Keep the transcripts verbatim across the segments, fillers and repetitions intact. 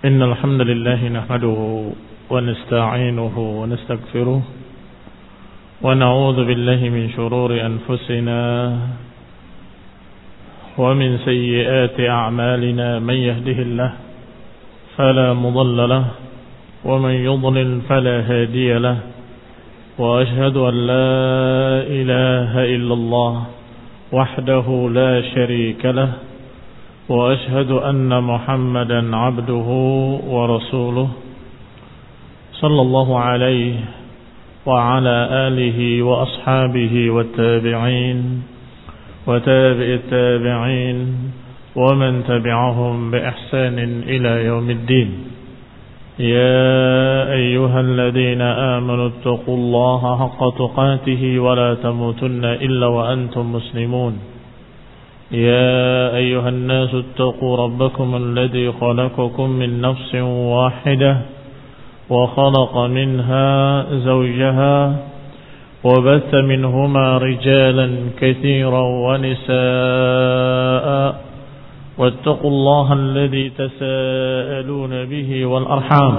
إن الحمد لله نحمده ونستعينه ونستغفره ونعوذ بالله من شرور أنفسنا ومن سيئات أعمالنا. من يهده الله فلا مضل له ومن يضلل فلا هادي له، وأشهد أن لا إله إلا الله وحده لا شريك له، وأشهد أن محمدا عبده ورسوله صلى الله عليه وعلى آله وأصحابه والتابعين وتابع التابعين ومن تبعهم بإحسان إلى يوم الدين. يا أيها الذين آمنوا اتقوا الله حق تقاته ولا تموتن إلا وأنتم مسلمون. يا أيها الناس اتقوا ربكم الذي خلقكم من نفس واحدة وخلق منها زوجها وبث منهما رجالا كثيرا ونساء، واتقوا الله الذي تساءلون به والأرحام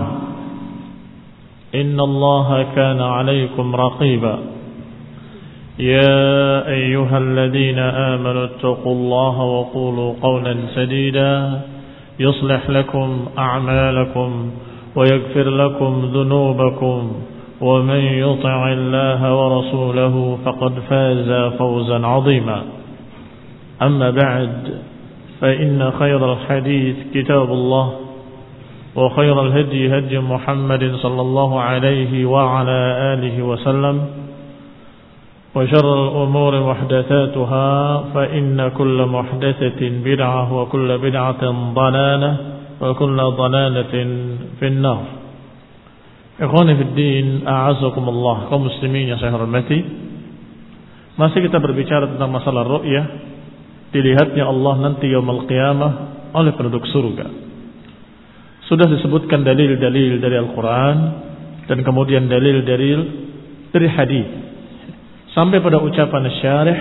إن الله كان عليكم رقيبا. يا أيها الذين آمنوا اتقوا الله وقولوا قولا سديدا يصلح لكم أعمالكم ويغفر لكم ذنوبكم، ومن يطع الله ورسوله فقد فاز فوزا عظيما. أما بعد، فإن خير الحديث كتاب الله، وخير الهدي هدي محمد صلى الله عليه وعلى آله وسلم، وشر الأمور محدثاتها، فإن كل محدثة بدعة وكل بدعة ضلالة وكل ضلالة في النار. Ikhwani fi din, a'azakumullah, kaum muslimin yang saya hormati. Masih kita berbicara tentang masalah ru'yah, dilihatnya Allah nanti yaumul qiyamah oleh penduduk surga. Sudah disebutkan dalil-dalil dari Al-Quran dan kemudian dalil-dalil dari hadis, sampai pada ucapan syarih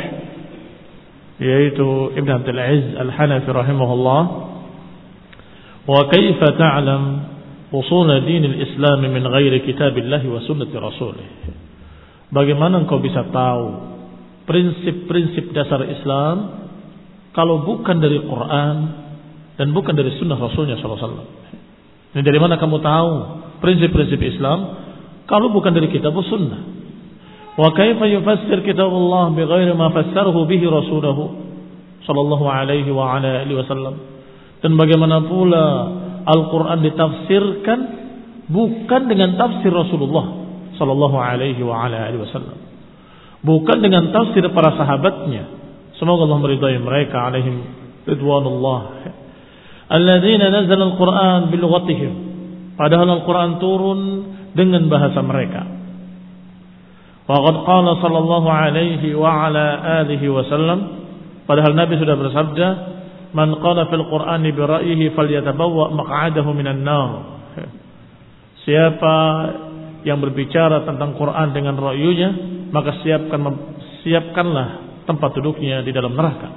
yaitu Ibn Abdul Aziz Al-Hanafi rahimahullah, wa kaifa ta'lam usul din al-Islam min ghairi kitabillah wa sunnati rasulih. Bagaimana engkau bisa tahu prinsip-prinsip dasar Islam kalau bukan dari Quran dan bukan dari sunnah Rasulnya sallallahu alaihi wasallam? Ini dari mana kamu tahu prinsip-prinsip Islam kalau bukan dari kitab dan sunnah? Wa kaifa yufassir kitabullah bighairi ma fassarahu bihi rasuluhu sallallahu alaihi wa ala alihi wasallam? Dan bagaimana pula Al-Quran ditafsirkan bukan dengan tafsir Rasulullah sallallahu alaihi wa ala alihi wasallam, bukan dengan tafsir para sahabatnya, semoga Allah meridai mereka, alaihim ridwanullah, alladzina nazzala al-Quran bilughatihim, padahal Al-Quran turun dengan bahasa mereka. Wa qad qala sallallahu alaihi wa ala alihi wasallam, padahal Nabi sudah bersabda, man qala fil Qur'ani bi ra'yihi falyatabawwa maq'adahu minan nar. Siapa yang berbicara tentang Quran dengan ra'yunya, maka siapkan siapkanlah tempat duduknya di dalam neraka.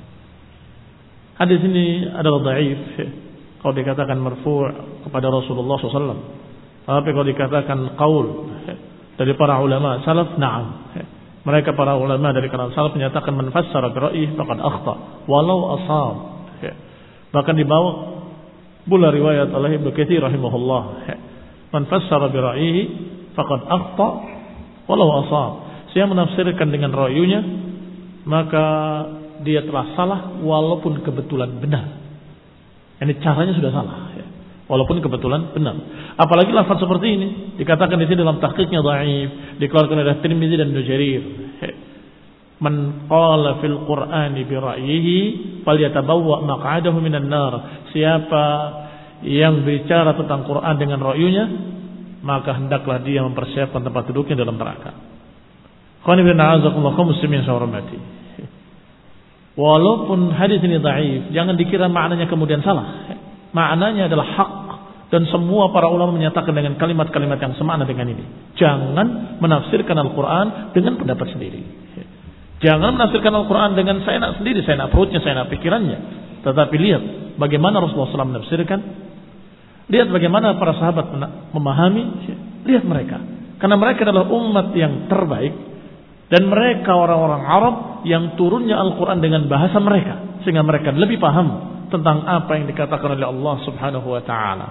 Hadis ini adalah dhaif kalau dikatakan marfu' kepada Rasulullah sallallahu alaihi wasallam. Tapi kalau dikatakan qaul dari para ulama salaf, na'am. Mereka para ulama dari kalangan salaf menyatakan man fassara bi ra'yihi faqad akhta walau ashab. Bahkan dibawa pula riwayat oleh Ibnu Katsir rahimahullah, man fassara bi ra'yihi faqad akhta walau ashab. Siapa menafsirkan dengan ra'yunya, maka dia telah salah walaupun kebetulan benar. Ini caranya sudah salah, walaupun kebetulan benar. Apalagi lafaz seperti ini dikatakan di sini dalam tahqiqnya dhaif, dikeluarkan oleh Tirmizi dan Ibnu Jarir. Man qala fil Qur'ani bi ra'yihi falyatabawwa maq'adahu minan nar. Siapa yang bicara tentang Quran dengan ra'yunya, maka hendaklah dia mempersiapkan tempat duduknya dalam neraka. Qani bin a'azakumullah, kaum muslimin yang hormati. Walaupun hadis ini dhaif, jangan dikira maknanya kemudian salah. Maknanya adalah hak, dan semua para ulama menyatakan dengan kalimat-kalimat yang semakna dengan ini. Jangan menafsirkan Al-Quran dengan pendapat sendiri. Jangan menafsirkan Al-Quran dengan saya nak sendiri, saya nak perutnya, saya nak pikirannya. Tetapi lihat bagaimana Rasulullah shallallahu alaihi wasallam menafsirkan. Lihat bagaimana para sahabat memahami. Lihat mereka. Karena mereka adalah umat yang terbaik. Dan mereka orang-orang Arab yang turunnya Al-Quran dengan bahasa mereka. Sehingga mereka lebih paham tentang apa yang dikatakan oleh Allah subhanahu wa ta'ala.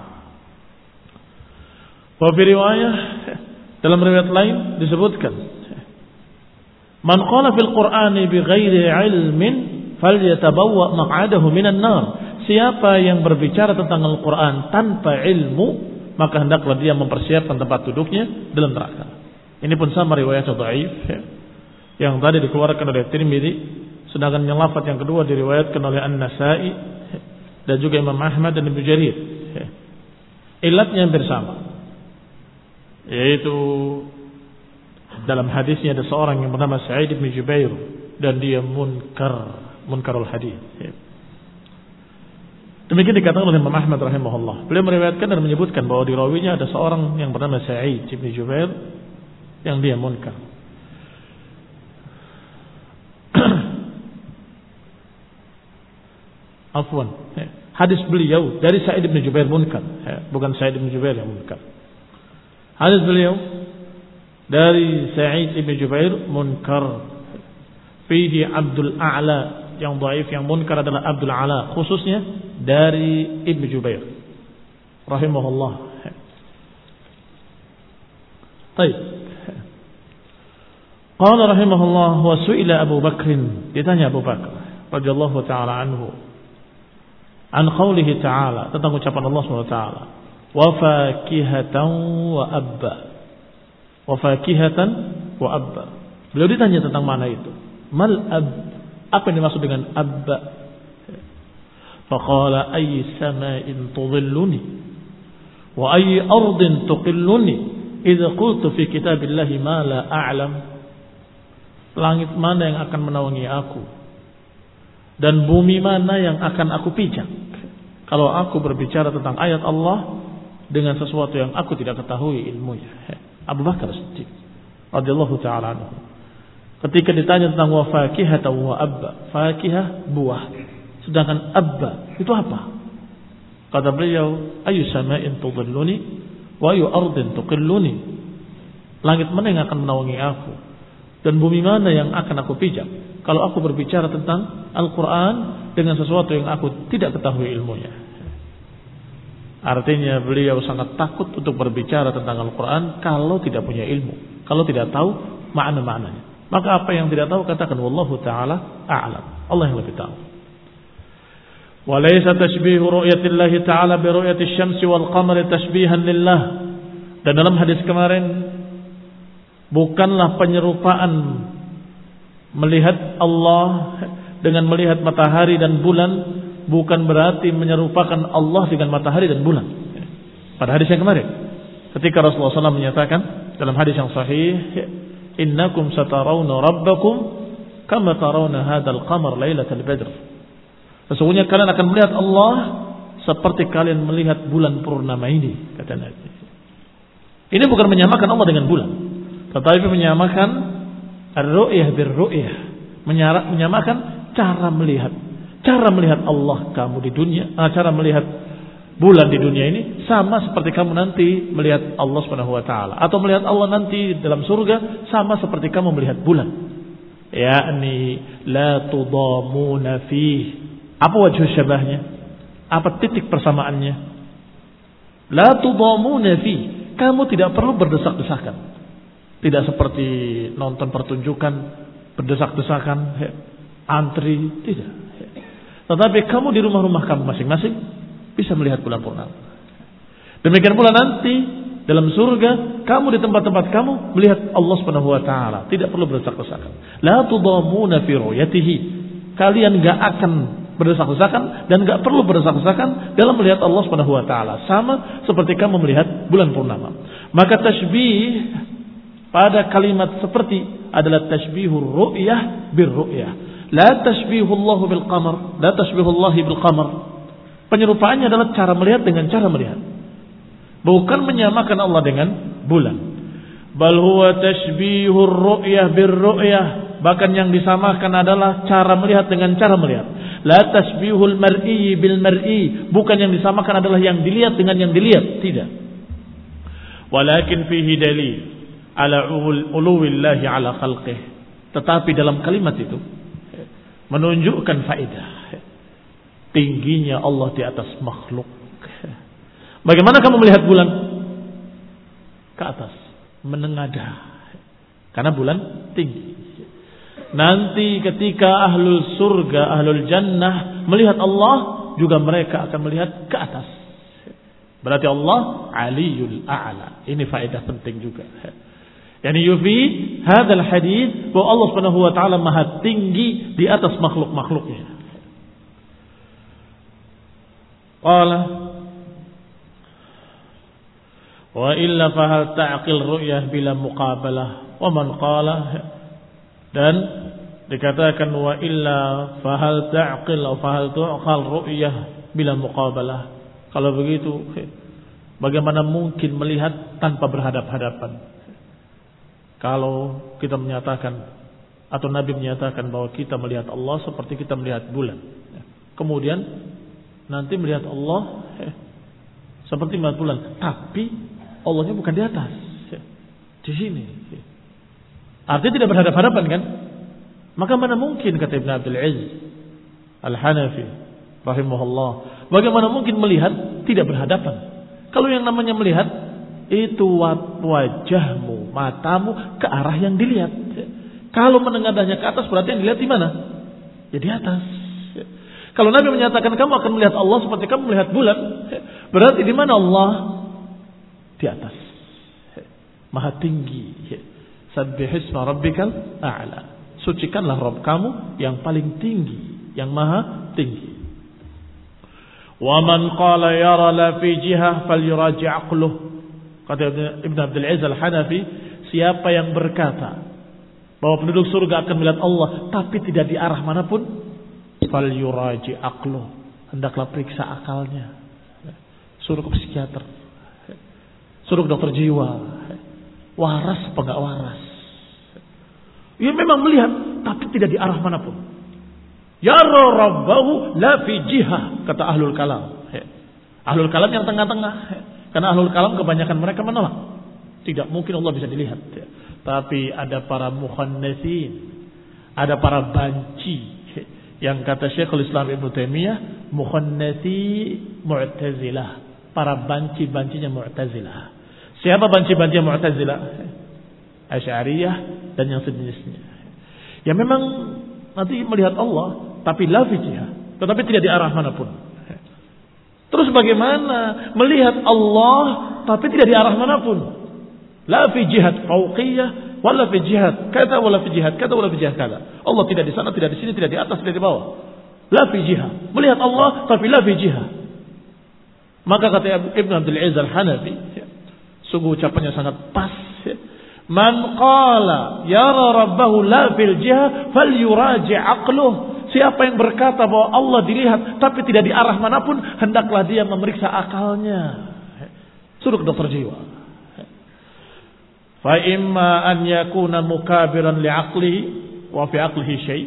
Wa fi riwayah, dalam riwayat lain disebutkan, man qala fil Qur'ani bighairi ilmin falyatabawwa maq'adahu minan nar. Siapa yang berbicara tentang Al-Quran tanpa ilmu, maka hendaklah dia mempersiapkan tempat duduknya dalam neraka. Ini pun sama riwayat dhaif yang tadi dikeluarkan oleh Tirmidzi, sedangkan yang lafaz yang kedua diriwayatkan oleh An-Nasa'i dan juga Imam Ahmad dan Ibnu Jarir. Ilatnya hampir sama, yaitu dalam hadisnya ada seorang yang bernama Sa'id bin Jubair dan dia munkar, munkarul hadis. Demikian dikatakan oleh Imam Ahmad rahimahullah. Beliau meriwayatkan dan menyebutkan bahwa di rawinya ada seorang yang bernama Sa'id bin Jubair yang dia munkar. Afwan, hadis beliau dari Sa'id bin Jubair munkar, bukan Sa'id bin Jubair yang munkar. Hadis beliau dari Sa'id bin Jubair munkar. Fihi Abdul A'la, yang dhaif, yang munkar adalah Abdul A'la, khususnya dari Ibnu Jubair rahimahullah. Baik. Qala rahimahullah wa su'ila Abu Bakr, ditanya Abu Bakar radhiyallahu taala anhu an qaulihi ta'ala, tentang ucapan Allah Subhanahu wa taala, wa fakihatan wa abba. Wa fakihatan wa abba. Beliau ditanya tentang mana itu. Mal ab, apa yang dimaksud dengan abba? Faqala ay sama'in tudhilluni wa ay ardin tuqilluni idza qultu fi kitabillahi ma la a'lam. Langit mana yang akan menaungi aku dan bumi mana yang akan aku pijak kalau aku berbicara tentang ayat Allah dengan sesuatu yang aku tidak ketahui ilmunya. Abu Bakar Siddiq radhiyallahu ta'ala anhu ketika ditanya tentang wa fakihah wa abba, fakihah buah, sedangkan abba itu apa? Kata beliau, ayu sama'in tudhilluni wa ayu ardin tuqilluni. Langit mana yang akan menaungi aku dan bumi mana yang akan aku pijak kalau aku berbicara tentang Al-Quran dengan sesuatu yang aku tidak ketahui ilmunya. Artinya beliau sangat takut untuk berbicara tentang Al-Quran kalau tidak punya ilmu, kalau tidak tahu makna-maknanya. Maka apa yang tidak tahu katakan wallahu ta'ala a'lam, Allah yang lebih tahu. Wa laysa tashbihu ru'yatillahi ta'ala bi ru'yati syamsi wal qamari tashbihan lillah. Dan dalam hadis kemarin, bukanlah penyerupaan melihat Allah dengan melihat matahari dan bulan, bukan berarti menyerupakan Allah dengan matahari dan bulan. Pada hadis yang kemarin, ketika Rasulullah shallallahu alaihi wasallam menyatakan dalam hadis yang sahih, innakum satarawna rabbakum kama tarawna hadzal qamar lailatal badr. Sesungguhnya kalian akan melihat Allah seperti kalian melihat bulan purnama ini, kata Nabi. Ini bukan menyamakan Allah dengan bulan, tetapi menyamakan ar-ru'yah bir-ru'yah, menyamakan cara melihat. Cara melihat Allah kamu di dunia, cara melihat bulan di dunia ini sama seperti kamu nanti melihat Allah Subhanahu wa taala, atau melihat Allah nanti dalam surga sama seperti kamu melihat bulan. Yakni la tudamuna fi. Apa wajh syabahnya? Apa titik persamaannya? La tudamuna fi. Kamu tidak perlu berdesak-desakan. Tidak seperti nonton pertunjukan berdesak-desakan, antri, tidak. Tetapi kamu di rumah-rumah kamu masing-masing bisa melihat bulan purnama. Demikian pula nanti dalam surga kamu di tempat-tempat kamu melihat Allah Subhanahu wa taala, tidak perlu berdesak-desakan. La tudamuna fi ru'yatihi. Kalian enggak akan berdesak-desakan dan enggak perlu berdesak-desakan dalam melihat Allah Subhanahu wa taala, sama seperti kamu melihat bulan purnama. Maka tasbih pada kalimat seperti adalah tashbihur ru'yah bir ru'yah. La tashbihullahu bil qamar, la tashbihullahi bil qamar. Penyerupaannya adalah cara melihat dengan cara melihat. Bukan menyamakan Allah dengan bulan. Bal huwa tashbihur ru'yah bir ru'yah. Bahkan yang disamakan adalah cara melihat dengan cara melihat. La tasbihul mar'i bil mar'i, bukan yang disamakan adalah yang dilihat dengan yang dilihat, tidak. Walakin fihi dalil ala uluwillahi ala khalqih. Tetapi dalam kalimat itu menunjukkan faedah tingginya Allah di atas makhluk. Bagaimana kamu melihat bulan? Ke atas, menengadah. Karena bulan tinggi. Nanti ketika ahlul surga, ahlul jannah melihat Allah, juga mereka akan melihat ke atas. Berarti Allah aliyul a'la. Ini faedah penting juga. Yani yufi hadzal hadis bahwa Allah Subhanahu wa taala maha tinggi di atas makhluk-makhluknya. Qala wa illa fa hal ta'qil ru'yah bila muqabalah wa man qala, dan dikatakan wa illa fa hal ta'qil atau fa hal tu'qal ru'yah bila muqabalah. Kalau begitu bagaimana mungkin melihat tanpa berhadap-hadapan? Kalau kita menyatakan atau Nabi menyatakan bahwa kita melihat Allah seperti kita melihat bulan, kemudian nanti melihat Allah eh, seperti melihat bulan, tapi Allahnya bukan di atas, di sini. Artinya tidak berhadap-hadapan kan? Maka mana mungkin, kata Ibn Abdul Aziz Al-Hanafi rahimahullah, bagaimana mungkin melihat tidak berhadapan? Kalau yang namanya melihat itu wajahmu, matamu ke arah yang dilihat. Kalau menengadahnya ke atas, berarti yang dilihat di mana? Ya di atas. Kalau Nabi menyatakan kamu akan melihat Allah seperti kamu melihat bulan, berarti di mana Allah? Di atas, maha tinggi. Sabbihisma rabbikal a'la, sucikanlah Rabb kamu yang paling tinggi, yang maha tinggi. Wa man qala yara la fi jihah falyuraji' aqluh, kata Ibn Abdul Aziz Al-Hanafi, siapa yang berkata bahwa penduduk surga akan melihat Allah tapi tidak di arah manapun, falyuraji' aqluh, hendaklah periksa akalnya, suruh ke psikiater, suruh dokter jiwa, waras apa enggak waras. Ia memang melihat tapi tidak di arah manapun. Yara rabbahu la fi jihah, kata ahlul kalam. Ahlul kalam yang tengah-tengah. Karena ahlul kalam kebanyakan mereka menolak, tidak mungkin Allah bisa dilihat. Tapi ada para mukhannatsin, ada para banci, yang kata Syekhul Islam Ibnu Taimiyah, mukhannatsi Mu'tazilah, para banci-bancinya Mu'tazilah. Siapa banci-bancinya Mu'tazilah? Asy'ariyah dan yang sejenisnya. Ya memang nanti melihat Allah tapi la fi jihah, tetapi tidak di arah manapun. Terus bagaimana melihat Allah tapi tidak di arah manapun? La fi jihad fauqiyah wala fi jihad kata wala fi jihad kata wala fi jihad kata. Allah tidak di sana, tidak di sini, tidak di atas, tidak di bawah. La fi jihah, melihat Allah tapi la fi jihah. Maka kata Ibn Abdul Aziz Al-Hanafi, sungguh ucapannya sangat pas. Man qala yara rabbahu la fil jihah falyuraji' aqluh. Siapa yang berkata bahwa Allah dilihat tapi tidak di arah manapun, hendaklah dia memeriksa akalnya. Suruh ke dokter jiwa. Fa imma an yakuna mukabiran li aqlihi wa fi aqlihi syai'.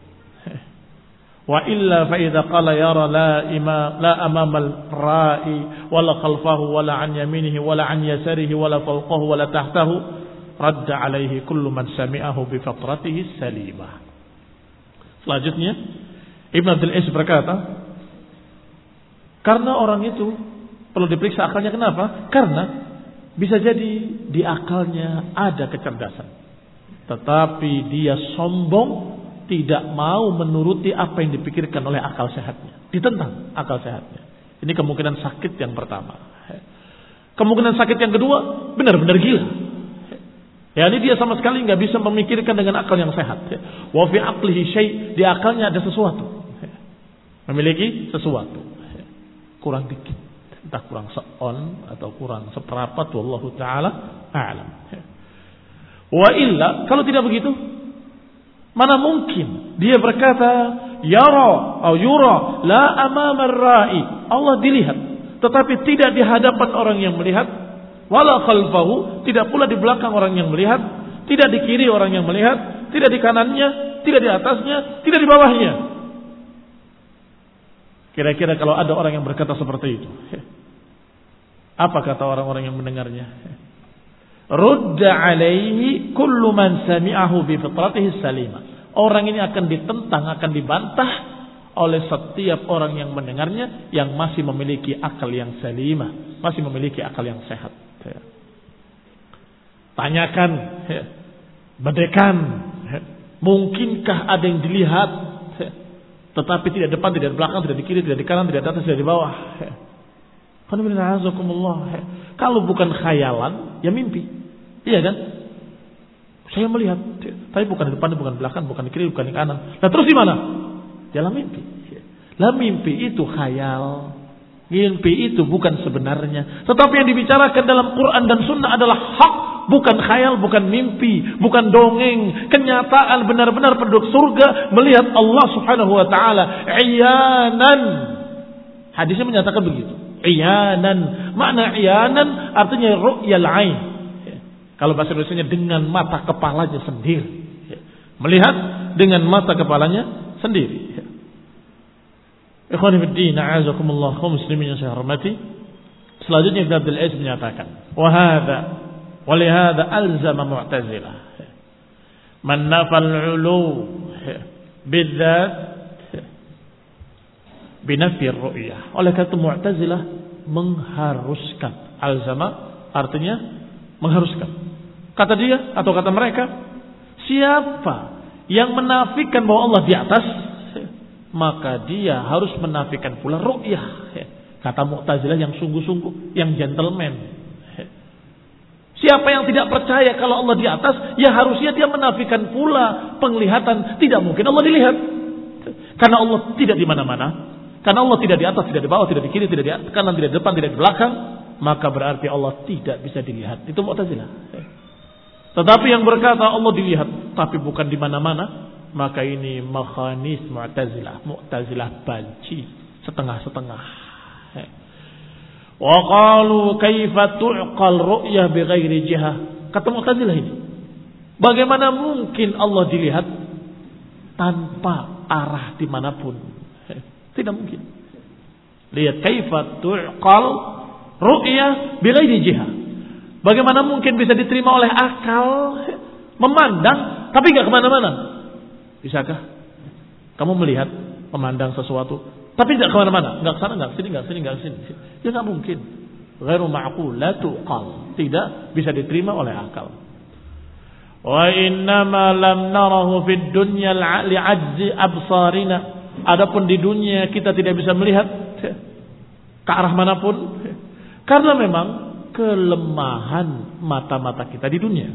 Wa illa fa idza qala yara la ima la amama al-ra'i wala khalfahu wala an yaminihi wala an yasarihi wala fawqahu wala tahtahu, radda alaihi kullu man sami'ahu bi fatratihi salimah. Selanjutnya Ibn Abdul Aziz berkata, karena orang itu perlu diperiksa akalnya. Kenapa? Karena bisa jadi di akalnya ada kecerdasan, tetapi dia sombong, tidak mau menuruti apa yang dipikirkan oleh akal sehatnya, ditentang akal sehatnya. Ini kemungkinan sakit yang pertama. Kemungkinan sakit yang kedua, benar-benar gila. Ya, ini dia sama sekali nggak bisa memikirkan dengan akal yang sehat. Wa fi aqlihi syai', di akalnya ada sesuatu, memiliki sesuatu, kurang dikit, entah kurang seon atau kurang seperapat, wallahu taala a'lam. Wa illa, kalau tidak begitu, mana mungkin dia berkata yara atau yura la amama ar-ra'i, Allah dilihat tetapi tidak di hadapan orang yang melihat, wala khalfahu, tidak pula di belakang orang yang melihat, tidak di kiri orang yang melihat, tidak di kanannya, tidak di atasnya, tidak di bawahnya. Kira-kira kalau ada orang yang berkata seperti itu, apa kata orang-orang yang mendengarnya? Rudda alaihi kullu man sami'ahu bi fitratihi salimah. Orang ini akan ditentang, akan dibantah oleh setiap orang yang mendengarnya yang masih memiliki akal yang salimah, masih memiliki akal yang sehat. Tanyakan, bedekan, mungkinkah ada yang dilihat tetapi tidak depan, tidak belakang, tidak di kiri, tidak di kanan, tidak di atas, tidak di bawah. Kalau bukan khayalan, ya mimpi. Iya kan? Saya melihat, tapi bukan di depan, bukan di belakang, bukan di kiri, bukan di kanan. Nah terus di mana? Dalam mimpi. Lah mimpi itu khayal. Mimpi itu bukan sebenarnya. Tetapi yang dibicarakan dalam Quran dan Sunnah adalah hak. Bukan khayal, bukan mimpi, bukan dongeng. Kenyataan benar-benar penduduk surga melihat Allah subhanahu wa ta'ala. Iyanan. Hadisnya menyatakan begitu. Iyanan. Makna iyanan artinya ru'yal ain. Kalau bahasa Indonesianya dengan mata kepalanya sendiri. Melihat dengan mata kepalanya sendiri. Ikhwani fiddin, a'azakumullah, kaum muslimin yang saya hormati. Selanjutnya Ibnu Abdul Aziz menyatakan, wa hadza wa li hadza alzama mu'tazilah man nafal 'ulu bidzat binafi ar-ru'yah. Oleh karena itu Mu'tazilah mengharuskan, alzama artinya mengharuskan. Kata dia atau kata mereka, siapa yang menafikan bahwa Allah di atas, maka dia harus menafikan pula ru'yah. Kata Mu'tazilah yang sungguh-sungguh, yang gentleman. Siapa yang tidak percaya kalau Allah di atas, ya harusnya dia menafikan pula penglihatan. Tidak mungkin Allah dilihat. Karena Allah tidak di mana-mana. Karena Allah tidak di atas, tidak di bawah, tidak di kiri, tidak di kanan, tidak di depan, tidak di belakang. Maka berarti Allah tidak bisa dilihat. Itu Mu'tazilah. Tetapi yang berkata Allah dilihat, tapi bukan di mana-mana, maka ini makhanis Mu'tazilah. Mu'tazilah banci setengah-setengah. Wa qalu kaifa tu'qal ru'yah bighairi jihah. Kata Mu'tazilah ini, bagaimana mungkin Allah dilihat tanpa arah dimanapun? Tidak mungkin. Lihat kaifa tu'qal ru'yah bighairi jihah. Bagaimana mungkin bisa diterima oleh akal memandang tapi enggak kemana-mana? Bisakah kamu melihat memandang sesuatu tapi tidak kemana-mana, enggak ke sana, enggak ke sini, enggak ke sini, enggak ke sini? Ya enggak mungkin. Ghairu ma'qul, la tuqal. Tidak bisa diterima oleh akal. Wa innama lam narahu fid dunya li'ajzi absarina. Adapun di dunia kita tidak bisa melihat ke arah manapun karena memang kelemahan mata-mata kita di dunia.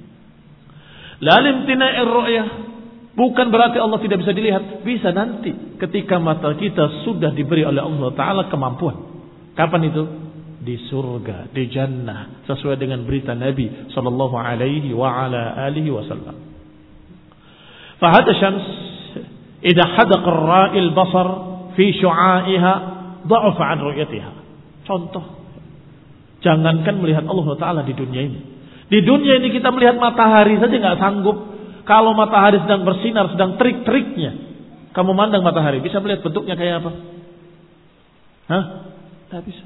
La limtina'ir ru'yah. Bukan berarti Allah tidak bisa dilihat. Bisa nanti ketika mata kita sudah diberi oleh Allah Ta'ala kemampuan. Kapan itu? Di surga, di jannah, sesuai dengan berita Nabi sallallahu alaihi wa ala alihi wasallam. Fahada syams idza hadaqa ar-ra'il basar fi syu'a'iha dha'afa 'an ru'yatiha. Contoh, jangankan melihat Allah Ta'ala di dunia ini. Di dunia ini kita melihat matahari saja enggak sanggup. Kalau matahari sedang bersinar, sedang terik-teriknya, kamu mandang matahari, bisa melihat bentuknya kayak apa? Hah? Tidak bisa.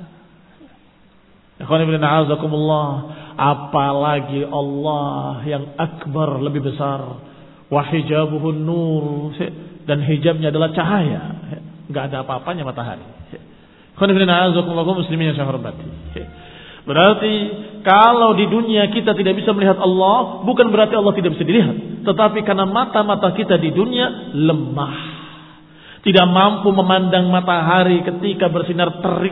Apalagi Allah yang akbar, lebih besar. Wa hijabuhun nur, dan hijabnya adalah cahaya. Enggak ada apa-apanya matahari. Muslimin yang saya hormati. Berarti kalau di dunia kita tidak bisa melihat Allah, bukan berarti Allah tidak bisa dilihat. Tetapi karena mata-mata kita di dunia lemah, tidak mampu memandang matahari ketika bersinar terik.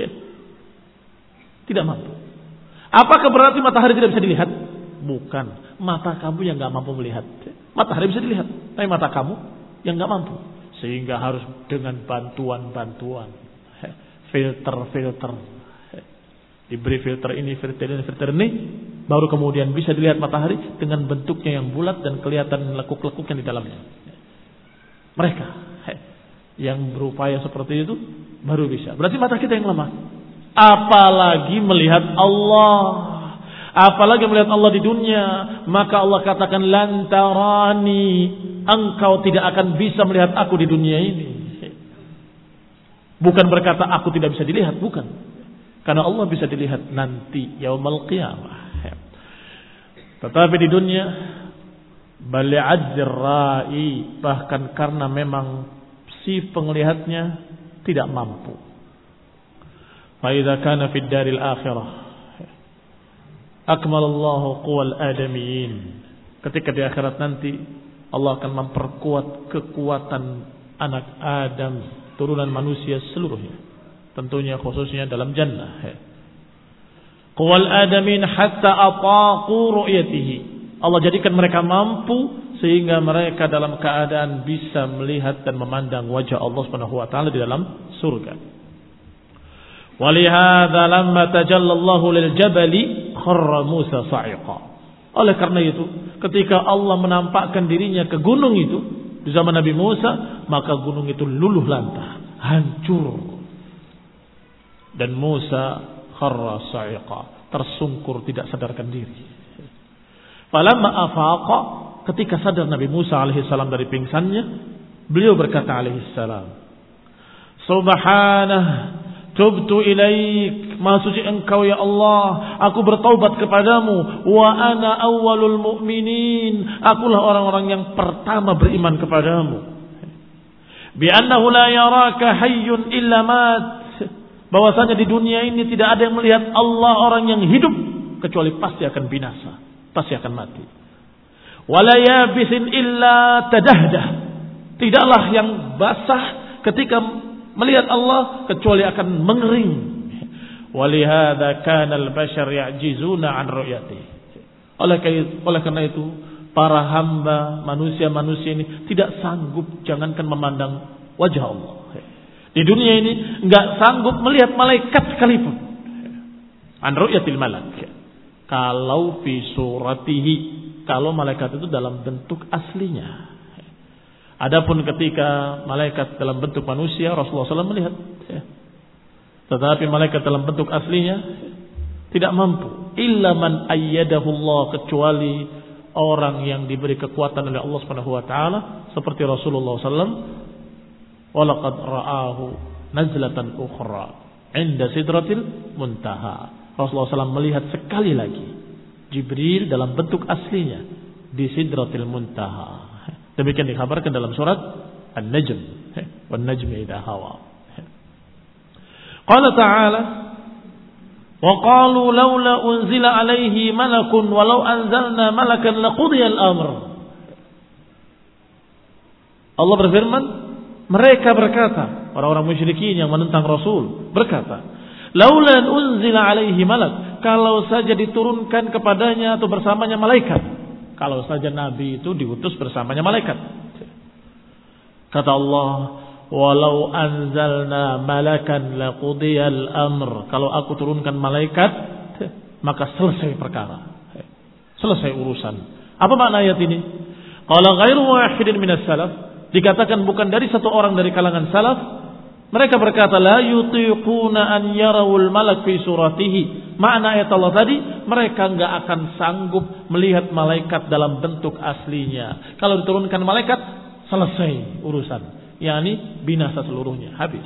Tidak mampu. Apakah berarti matahari tidak bisa dilihat? Bukan. Mata kamu yang gak mampu melihat. Matahari bisa dilihat, tapi mata kamu yang gak mampu. Sehingga harus dengan bantuan-bantuan, filter-filter. Diberi filter ini, filter ini, filter ini, baru kemudian bisa dilihat matahari dengan bentuknya yang bulat dan kelihatan lekuk-lekuk yang di dalamnya. Mereka yang berupaya seperti itu baru bisa. Berarti mata kita yang lemah. Apalagi melihat Allah, apalagi melihat Allah di dunia. Maka Allah katakan lan tarani, engkau tidak akan bisa melihat aku di dunia ini. Bukan berkata aku tidak bisa dilihat, bukan. Karena Allah bisa dilihat nanti yaumul qiyamah. Tetapi di dunia bali'adzir ra'i, bahkan karena memang si penglihatnya tidak mampu. Fa idza kana fid daril akhirah akmalallahu quwal adamiyyin. Ketika di akhirat nanti Allah akan memperkuat kekuatan anak Adam, turunan manusia seluruhnya. Tentunya khususnya dalam jannah. Quwal adamin hatta ataqu ru'yatihi. Allah jadikan mereka mampu sehingga mereka dalam keadaan bisa melihat dan memandang wajah Allah Subhanahu wa taala di dalam surga. Walihadza lamma tajallallahu lil jabali kharra Musa sa'iqa. Oleh karena itu, ketika Allah menampakkan dirinya ke gunung itu di zaman Nabi Musa, maka gunung itu luluh lantah, hancur. Dan Musa kharra sa'iqa, tersungkur tidak sadarkan diri. Falamma afaqa, ketika sadar Nabi Musa alaihissalam dari pingsannya, beliau berkata alaihissalam, Subhanah, tubtu ilaik, maha suci engkau ya Allah, aku bertaubat kepadamu, wa ana awwalul mu'minin, akulah orang-orang yang pertama beriman kepadamu. Bi annahu la yaraka hayyun illa mat, bahwasanya di dunia ini tidak ada yang melihat Allah orang yang hidup kecuali pasti akan binasa, pasti akan mati. Wala yabisin illa tadahdah, tidaklah yang basah ketika melihat Allah kecuali akan mengering. Walihada kana al-bashar ya'jizuna an ru'yati. Oleh oleh karena itu para hamba manusia-manusia ini tidak sanggup jangankan memandang wajah Allah. Di dunia ini enggak sanggup melihat malaikat sekalipun. An ru'yatil malak. Kalau fi suratihi, kalau malaikat itu dalam bentuk aslinya. Adapun ketika malaikat dalam bentuk manusia, Rasulullah shallallahu alaihi wasallam melihat. Tetapi malaikat dalam bentuk aslinya tidak mampu. Illa man ayyadahu Allah, kecuali orang yang diberi kekuatan oleh Allah Subhanahu wa taala, seperti Rasulullah shallallahu alaihi wasallam. Walaqad ra'ahu nazlatan ukhra 'inda sidratil muntaha. Rasulullah shallallahu alaihi wasallam melihat sekali lagi Jibril dalam bentuk aslinya di sidratil muntaha. Demikian dikabarkan dalam surat An-Najm. Wan najmi idza hawa. Qala ta'ala wa qalu laula unzila alaihi malakun walau anzalna malakan laqudiya al-amr. Allah berfirman, mereka berkata, orang-orang musyrikin yang menentang Rasul berkata, laula unzila alaihi malak, kalau saja diturunkan kepadanya atau bersamanya malaikat. Kalau saja Nabi itu diutus bersamanya malaikat. Kata Allah, walau anzalna malakan laqudiyal amr. Kalau aku turunkan malaikat, maka selesai perkara. Selesai urusan. Apa makna ayat ini? Qala ghairu wahidin minas salaf. Dikatakan bukan dari satu orang dari kalangan salaf. Mereka berkata, la yutiquna an yarawul malak fi suratihi. Makna ayat Allah tadi, mereka enggak akan sanggup melihat malaikat dalam bentuk aslinya. Kalau diturunkan malaikat, selesai urusan. Yani binasa seluruhnya, habis.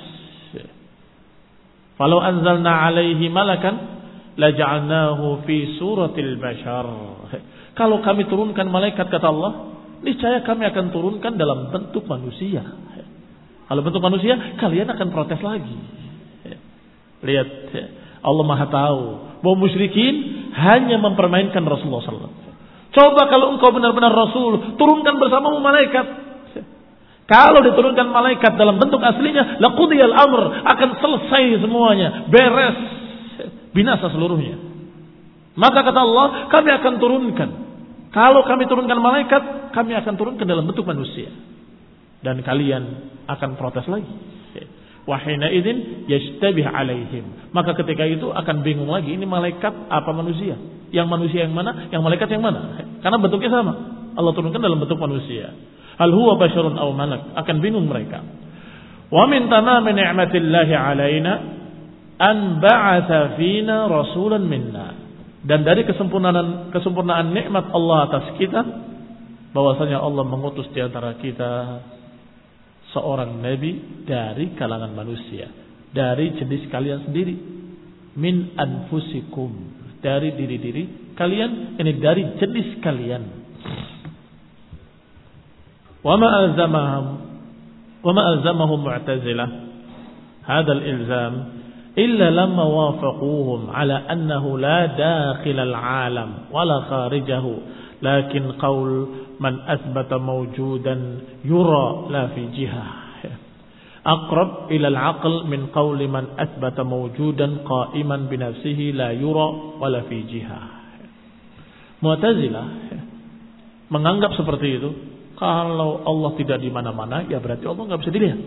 Falau anzalna alaihi malakan la ja'alnahu fi suratil bashar. Kalau kami turunkan malaikat, kata Allah, niscaya kami akan turunkan dalam bentuk manusia. Kalau bentuk manusia, kalian akan protes lagi. Lihat, Allah Maha tahu bahwa musyrikin hanya mempermainkan Rasulullah shallallahu alaihi wasallam. Coba kalau engkau benar-benar Rasul, turunkan bersamamu malaikat. Kalau diturunkan malaikat dalam bentuk aslinya, laqudiyal amr, akan selesai semuanya, beres, binasa seluruhnya. Maka kata Allah, kami akan turunkan. Kalau kami turunkan malaikat, kami akan turunkan dalam bentuk manusia. Dan kalian akan protes lagi. Wahina idzin yashtabih alaihim. Maka ketika itu akan bingung lagi, ini malaikat apa manusia? Yang manusia yang mana? Yang malaikat yang mana? Karena bentuknya sama. Allah turunkan dalam bentuk manusia. Hal huwa basyarun aw malak? Akan bingung mereka. Wa min tamami ni'matillahi alaina an ba'atsa fina rasulan minna. Dan dari kesempurnaan kesempurnaan nikmat Allah atas kita, bahwasanya Allah mengutus di antara kita seorang nabi dari kalangan manusia. dari jenis kalian sendiri. Min anfusikum, dari diri-diri kalian, ini dari jenis kalian. Wa ma alzamahum wa ma alzamahum mu'tazilah hadha al-ilzam illa lamma wafaquhum ala annahu la dakhil al-alam wala kharijahu lakin qaul man athbata mawjudan yura la fi jihah aqrab ila al-aql min qawli man athbata mawjudan qa'iman bi nafsihi la yura wala fi jihah. Mu'tazilah menganggap seperti itu, kalau Allah tidak di mana-mana ya berarti Allah enggak bisa dilihat.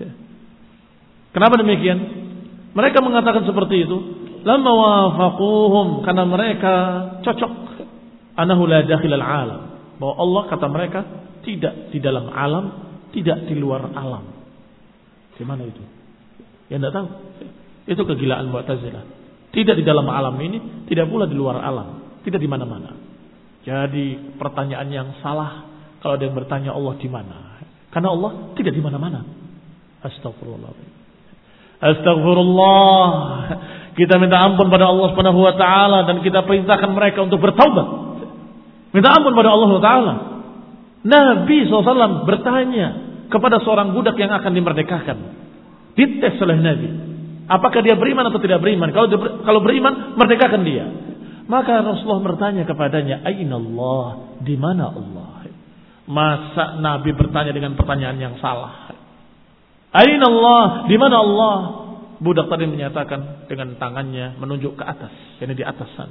Kenapa demikian? Mereka mengatakan seperti itu lamma wafaquhum, karena mereka cocok annahu la dakhil al-alam, bahwa Allah kata mereka tidak di dalam alam, tidak di luar alam. Di mana itu? Ya tidak tahu. Itu kegilaan Mu'tazilah. Tidak di dalam alam ini, tidak pula di luar alam, tidak di mana-mana. Jadi pertanyaan yang salah kalau ada yang bertanya Allah di mana? Karena Allah tidak di mana-mana. Astagfirullah. Astagfirullah. Kita minta ampun pada Allah Subhanahu wa taala dan kita perintahkan mereka untuk bertaubat. Minta ampun pada Allah Subhanahu wa taala. Nabi shallallahu alaihi wasallam bertanya kepada seorang budak yang akan dimerdekakan. Dites oleh Nabi, apakah dia beriman atau tidak beriman? Kalau dia, kalau beriman, merdekakan dia. Maka Rasulullah bertanya kepadanya, Aina Allah? Di mana Allah? Masa Nabi bertanya dengan pertanyaan yang salah? Aina Allah? Di mana Allah? Budak tadi menyatakan dengan tangannya menunjuk ke atas, yakni di atas sana.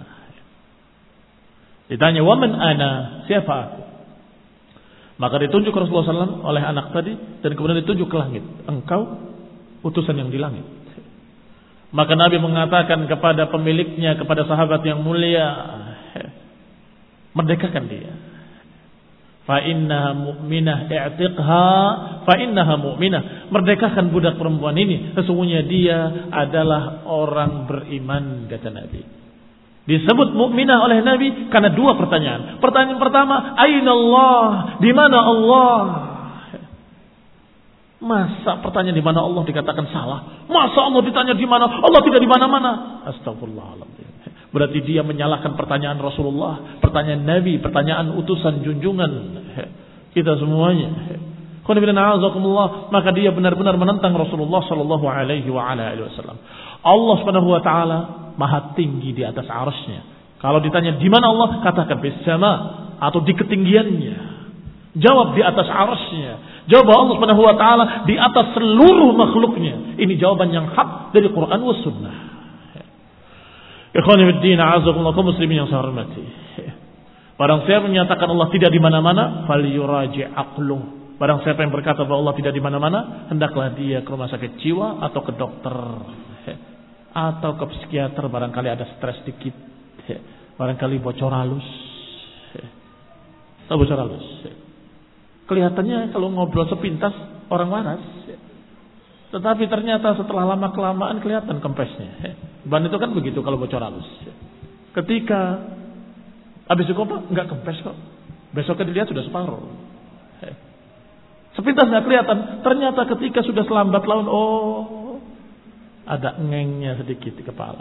Ditanya, wa man ana? Siapa aku? Maka ditunjuk Rasulullah shallallahu alaihi wasallam oleh anak tadi, dan kemudian ditunjuk ke langit. Engkau utusan yang di langit. Maka Nabi mengatakan kepada pemiliknya, kepada sahabat yang mulia, merdekakan dia. Fa innaha mu'minah i'tiqha fa innaha mu'minah. Merdekakan budak perempuan ini, sesungguhnya dia adalah orang beriman, kata Nabi. Disebut mukminah oleh Nabi karena dua pertanyaan. Pertanyaan pertama, Aina Allah? Di mana Allah? Masa pertanyaan di mana Allah dikatakan salah? Masa Allah ditanya di mana? Allah tidak di mana-mana. Astagfirullahaladzim. Berarti dia menyalahkan pertanyaan Rasulullah, pertanyaan Nabi, pertanyaan utusan junjungan kita semuanya. Maka dia benar-benar menentang Rasulullah sallallahu alaihi wasallam. Allah Subhanahu wa taala Maha tinggi di atas arasnya. Kalau ditanya di mana Allah, katakan bis sama, atau di ketinggiannya. Jawab di atas arasnya. Jawab Allah Subhanahu wa taala di atas seluruh makhluknya. Ini jawaban yang hak dari Quran was sunnah. Ikhwani fid din, a'azakumullah, kaum muslimin yang saya hormati. Barang siapa menyatakan Allah tidak di mana-mana, falyuraji' aqluh. Barang siapa yang berkata bahwa Allah tidak di mana-mana, hendaklah dia ke rumah sakit jiwa atau ke dokter. Atau ke psikiater, barangkali ada stres dikit, barangkali bocor halus. Tahu bocor halus? Kelihatannya kalau ngobrol sepintas orang waras, tetapi ternyata setelah lama kelamaan kelihatan kempesnya. Ban itu kan begitu kalau bocor halus. Ketika habis dikopak nggak kempes kok, besoknya dilihat sudah separuh. Sepintas nggak kelihatan, ternyata ketika sudah selambat laun, oh, ada ngengnya sedikit di kepala.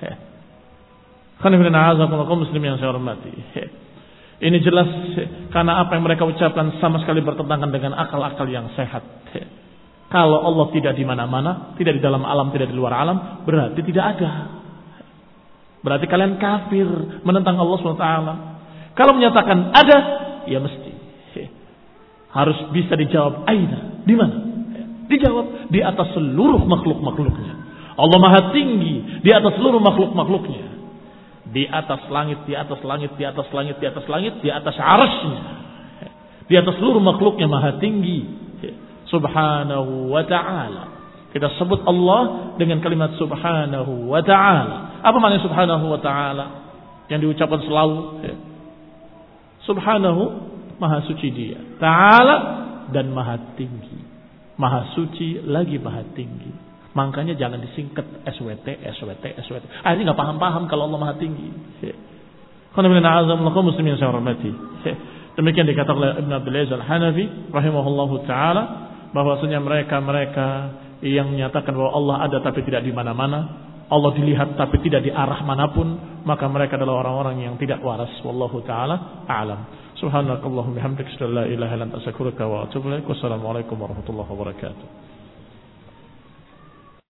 Kaum muslimin yang saya hormati. Ini jelas karena apa yang mereka ucapkan sama sekali bertentangan dengan akal-akal yang sehat. Kalau Allah tidak di mana-mana, tidak di dalam alam, tidak di luar alam, berarti tidak ada. Berarti kalian kafir menentang Allah subhanahu wa taala. Kalau menyatakan ada, ya mesti harus bisa dijawab aina, di mana? Dijawab di atas seluruh makhluk-makhluknya. Allah Maha tinggi di atas seluruh makhluk-makhluknya. Di atas langit, di atas langit, di atas langit, di atas langit, di atas arasnya. Di atas seluruh makhluknya Maha tinggi. Subhanahu wa ta'ala. Kita sebut Allah dengan kalimat subhanahu wa ta'ala. Apa makna subhanahu wa ta'ala? Yang diucapkan selalu. Subhanahu, Maha suci dia. Ta'ala, dan Maha tinggi. Maha suci lagi Maha tinggi. Makanya jangan disingkat S W T, S W T, S W T. Ah, ini gak paham-paham kalau Allah Maha tinggi. Muslimin saya hormati. Demikian dikatakan oleh Ibn Abdul Aziz Al-Hanafi rahimahullahu taala, bahwasanya mereka-mereka yang menyatakan bahwa Allah ada tapi tidak di mana-mana, Allah dilihat tapi tidak di arah manapun, maka mereka adalah orang-orang yang tidak waras. Wallahu taala a'lam. Subhanakallahumma bihamdika asyhadu an la ilaha illa anta astaghfiruka wa atubu ilaik. Wassalamualaikum warahmatullahi wabarakatuh.